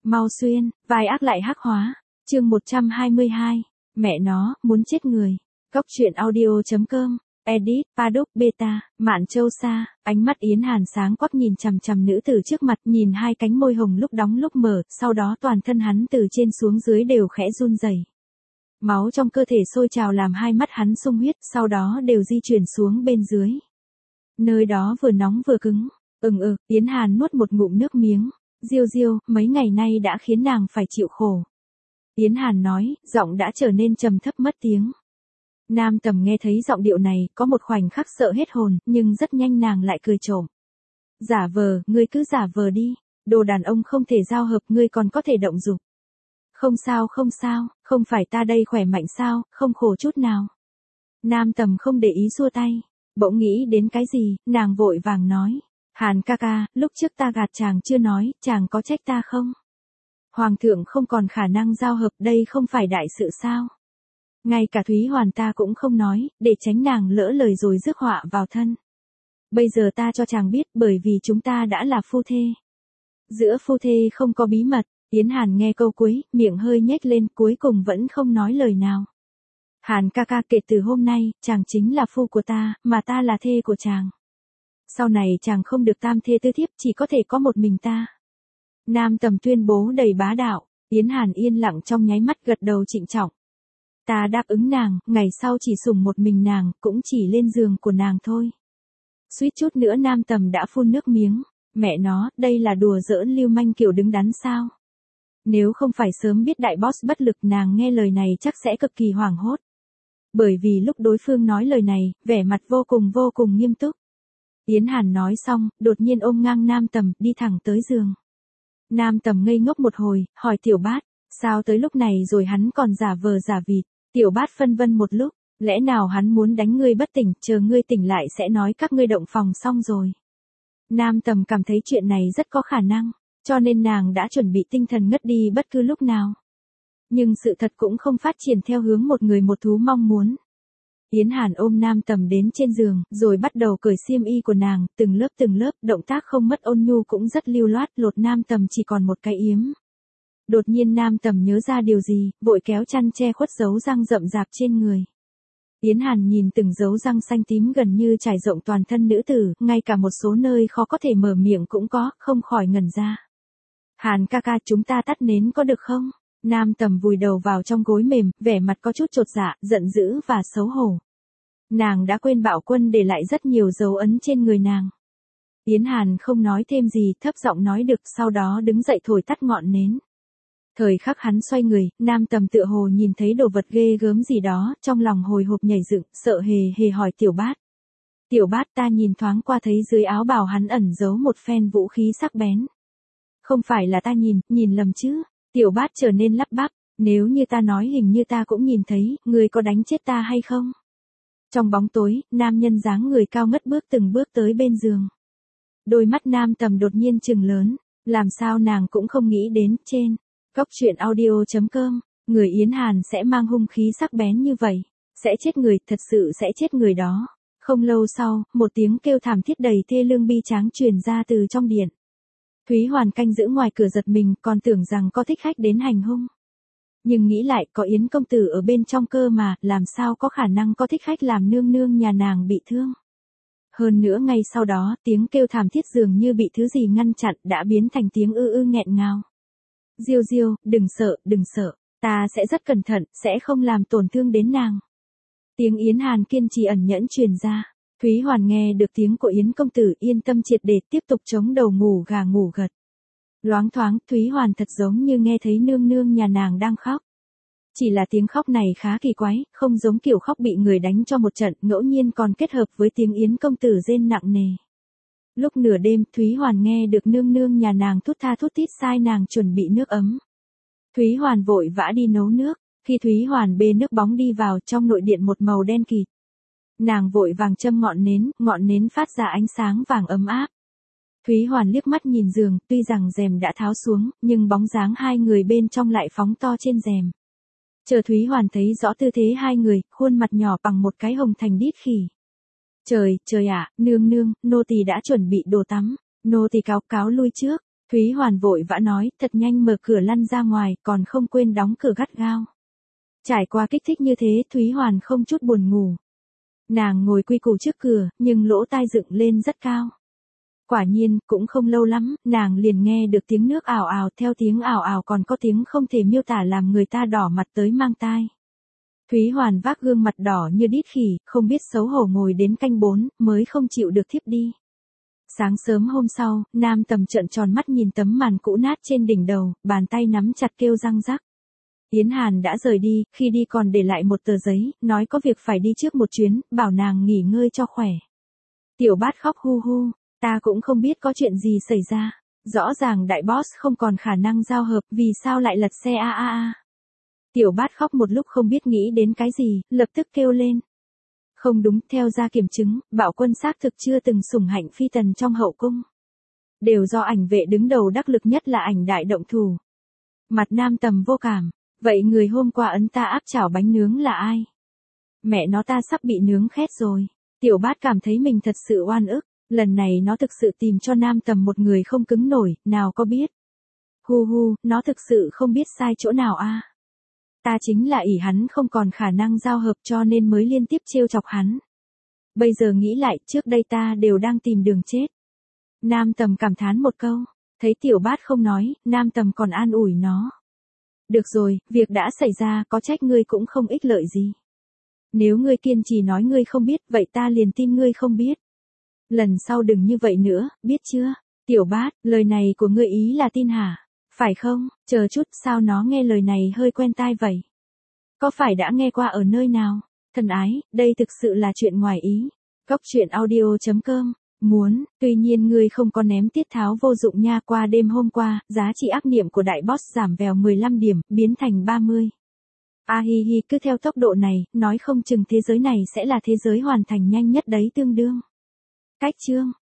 Mau xuyên, vai ác lại hắc hóa. Chương 122. Mẹ nó, muốn chết người. Cóc truyện audio.com. Edit, Paddock Beta, Mạn Châu Sa. Ánh mắt Yến Hàn sáng quắc nhìn chằm chằm nữ tử trước mặt, nhìn hai cánh môi hồng lúc đóng lúc mở, sau đó toàn thân hắn từ trên xuống dưới đều khẽ run rẩy. Máu trong cơ thể sôi trào làm hai mắt hắn sung huyết, sau đó đều di chuyển xuống bên dưới. Nơi đó vừa nóng vừa cứng. Yến Hàn nuốt một ngụm nước miếng. Diêu, mấy ngày nay đã khiến nàng phải chịu khổ. Yến Hàn nói, giọng đã trở nên trầm thấp mất tiếng. Nam Tầm nghe thấy giọng điệu này, có một khoảnh khắc sợ hết hồn, nhưng rất nhanh nàng lại cười trộm. Giả vờ, ngươi cứ giả vờ đi, đồ đàn ông không thể giao hợp, ngươi còn có thể động dục. Không sao, không phải ta đây khỏe mạnh sao, không khổ chút nào. Nam Tầm không để ý xua tay, bỗng nghĩ đến cái gì, nàng vội vàng nói. Hàn ca ca, lúc trước ta gạt chàng chưa nói, chàng có trách ta không? Hoàng thượng không còn khả năng giao hợp, đây không phải đại sự sao? Ngay cả Thúy Hoàn ta cũng không nói, để tránh nàng lỡ lời rồi rước họa vào thân. Bây giờ ta cho chàng biết, bởi vì chúng ta đã là phu thê. Giữa phu thê không có bí mật. Yến Hàn nghe câu cuối, miệng hơi nhếch lên, cuối cùng vẫn không nói lời nào. Hàn ca ca, kể từ hôm nay, chàng chính là phu của ta, mà ta là thê của chàng. Sau này chàng không được tam thê tư thiếp, chỉ có thể có một mình ta. Nam Tầm tuyên bố đầy bá đạo. Yến Hàn yên lặng trong nháy mắt, gật đầu trịnh trọng. Ta đáp ứng nàng, ngày sau chỉ sủng một mình nàng, cũng chỉ lên giường của nàng thôi. Suýt chút nữa Nam Tầm đã phun nước miếng. Mẹ nó, đây là đùa giỡn lưu manh kiểu đứng đắn sao? Nếu không phải sớm biết đại boss bất lực, nàng nghe lời này chắc sẽ cực kỳ hoảng hốt. Bởi vì lúc đối phương nói lời này, vẻ mặt vô cùng nghiêm túc. Yến Hàn nói xong, đột nhiên ôm ngang Nam Tầm, đi thẳng tới giường. Nam Tầm ngây ngốc một hồi, hỏi Tiểu Bát, sao tới lúc này rồi hắn còn giả vờ giả vịt. Tiểu Bát phân vân một lúc, lẽ nào hắn muốn đánh ngươi bất tỉnh, chờ ngươi tỉnh lại sẽ nói các ngươi động phòng xong rồi. Nam Tầm cảm thấy chuyện này rất có khả năng, cho nên nàng đã chuẩn bị tinh thần ngất đi bất cứ lúc nào. Nhưng sự thật cũng không phát triển theo hướng một người một thú mong muốn. Yến Hàn ôm Nam Tầm đến trên giường, rồi bắt đầu cởi xiêm y của nàng, từng lớp, động tác không mất ôn nhu cũng rất lưu loát, lột Nam Tầm chỉ còn một cái yếm. Đột nhiên Nam Tầm nhớ ra điều gì, vội kéo chăn che khuất dấu răng rậm rạp trên người. Yến Hàn nhìn từng dấu răng xanh tím gần như trải rộng toàn thân nữ tử, ngay cả một số nơi khó có thể mở miệng cũng có, không khỏi ngẩn ra. Hàn ca ca, chúng ta tắt nến có được không? Nam Tầm vùi đầu vào trong gối mềm, vẻ mặt có chút chột dạ, giận dữ và xấu hổ. Nàng đã quên Bạo Quân để lại rất nhiều dấu ấn trên người nàng. Yến Hàn không nói thêm gì, thấp giọng nói được, sau đó đứng dậy thổi tắt ngọn nến. Thời khắc hắn xoay người, Nam Tầm tựa hồ nhìn thấy đồ vật ghê gớm gì đó, trong lòng hồi hộp nhảy dựng, sợ hề hỏi Tiểu Bát. Tiểu Bát, ta nhìn thoáng qua thấy dưới áo bào hắn ẩn giấu một phen vũ khí sắc bén. Không phải là ta nhìn lầm chứ? Tiểu Bát trở nên lắp bắp, nếu như ta nói hình như ta cũng nhìn thấy, ngươi có đánh chết ta hay không? Trong bóng tối, nam nhân dáng người cao ngất từng bước tới bên giường. Đôi mắt Nam Tầm đột nhiên trừng lớn, làm sao nàng cũng không nghĩ đến, trên Cóc truyện audio.com, người Yến Hàn sẽ mang hung khí sắc bén như vậy, sẽ chết người, thật sự sẽ chết người đó. Không lâu sau, một tiếng kêu thảm thiết đầy thê lương bi tráng truyền ra từ trong điện. Thúy Hoàn canh giữ ngoài cửa giật mình, còn tưởng rằng có thích khách đến hành hung. Nhưng nghĩ lại, có Yến công tử ở bên trong cơ mà, làm sao có khả năng có thích khách làm nương nương nhà nàng bị thương. Hơn nữa ngay sau đó, tiếng kêu thảm thiết dường như bị thứ gì ngăn chặn, đã biến thành tiếng nghẹn ngào. Diêu, đừng sợ, ta sẽ rất cẩn thận, sẽ không làm tổn thương đến nàng. Tiếng Yến Hàn kiên trì ẩn nhẫn truyền ra. Thúy Hoàn nghe được tiếng của Yến công tử, yên tâm triệt để, tiếp tục chống đầu ngủ gà ngủ gật. Loáng thoáng, Thúy Hoàn thật giống như nghe thấy nương nương nhà nàng đang khóc. Chỉ là tiếng khóc này khá kỳ quái, không giống kiểu khóc bị người đánh cho một trận, ngẫu nhiên còn kết hợp với tiếng Yến công tử rên nặng nề. Lúc nửa đêm, Thúy Hoàn nghe được nương nương nhà nàng thút tha thút thít sai nàng chuẩn bị nước ấm. Thúy Hoàn vội vã đi nấu nước, khi Thúy Hoàn bê nước bóng đi vào, trong nội điện một màu đen kịt. Nàng vội vàng châm ngọn nến phát ra ánh sáng vàng ấm áp. Thúy Hoàn liếc mắt nhìn giường, tuy rằng rèm đã tháo xuống, nhưng bóng dáng hai người bên trong lại phóng to trên rèm. Chờ Thúy Hoàn thấy rõ tư thế hai người, khuôn mặt nhỏ bằng một cái hồng thành đít khỉ. Trời ạ, nương, nô tỳ đã chuẩn bị đồ tắm, nô tỳ cáo lui trước. Thúy Hoàn vội vã nói, thật nhanh mở cửa lăn ra ngoài, còn không quên đóng cửa gắt gao. Trải qua kích thích như thế, Thúy Hoàn không chút buồn ngủ. Nàng ngồi quy củ trước cửa, nhưng lỗ tai dựng lên rất cao. Quả nhiên, cũng không lâu lắm, nàng liền nghe được tiếng nước ào ào, theo tiếng ào ào còn có tiếng không thể miêu tả làm người ta đỏ mặt tới mang tai. Thúy Hoàn vác gương mặt đỏ như đít khỉ, không biết xấu hổ ngồi đến canh 4, mới không chịu được thiếp đi. Sáng sớm hôm sau, Nam Tầm trợn tròn mắt nhìn tấm màn cũ nát trên đỉnh đầu, bàn tay nắm chặt kêu răng rắc. Yến Hàn đã rời đi, khi đi còn để lại một tờ giấy, nói có việc phải đi trước một chuyến, bảo nàng nghỉ ngơi cho khỏe. Tiểu Bát khóc hu hu, ta cũng không biết có chuyện gì xảy ra. Rõ ràng đại boss không còn khả năng giao hợp, vì sao lại lật xe a. Tiểu Bát khóc một lúc không biết nghĩ đến cái gì, lập tức kêu lên. Không đúng, theo ra kiểm chứng, Bạo Quân xác thực chưa từng sủng hạnh phi tần trong hậu cung. Đều do ảnh vệ đứng đầu đắc lực nhất là ảnh đại động thủ. Mặt Nam Tầm vô cảm, vậy người hôm qua ấn ta áp chảo bánh nướng là ai? Mẹ nó, ta sắp bị nướng khét rồi. Tiểu Bát cảm thấy mình thật sự oan ức, lần này nó thực sự tìm cho Nam Tầm một người không cứng nổi, nào có biết. Hu hu, nó thực sự không biết sai chỗ nào a. Ta chính là ỷ hắn không còn khả năng giao hợp cho nên mới liên tiếp trêu chọc hắn. Bây giờ nghĩ lại, trước đây ta đều đang tìm đường chết. Nam Tầm cảm thán một câu, thấy Tiểu Bát không nói, Nam Tầm còn an ủi nó. Được rồi, việc đã xảy ra, có trách ngươi cũng không ích lợi gì. Nếu ngươi kiên trì nói ngươi không biết, vậy ta liền tin ngươi không biết. Lần sau đừng như vậy nữa, biết chưa? Tiểu Bát, lời này của ngươi ý là tin hả? Phải không? Chờ chút, sao nó nghe lời này hơi quen tai vậy? Có phải đã nghe qua ở nơi nào? Thân ái, đây thực sự là chuyện ngoài ý. Cốc truyện audio.com. Muốn, tuy nhiên ngươi không có ném tiết tháo vô dụng nha. Qua đêm hôm qua, giá trị ác niệm của đại boss giảm vèo 15 điểm, biến thành 30. A hi hi, cứ theo tốc độ này, nói không chừng thế giới này sẽ là thế giới hoàn thành nhanh nhất đấy tương đương. Cách chương.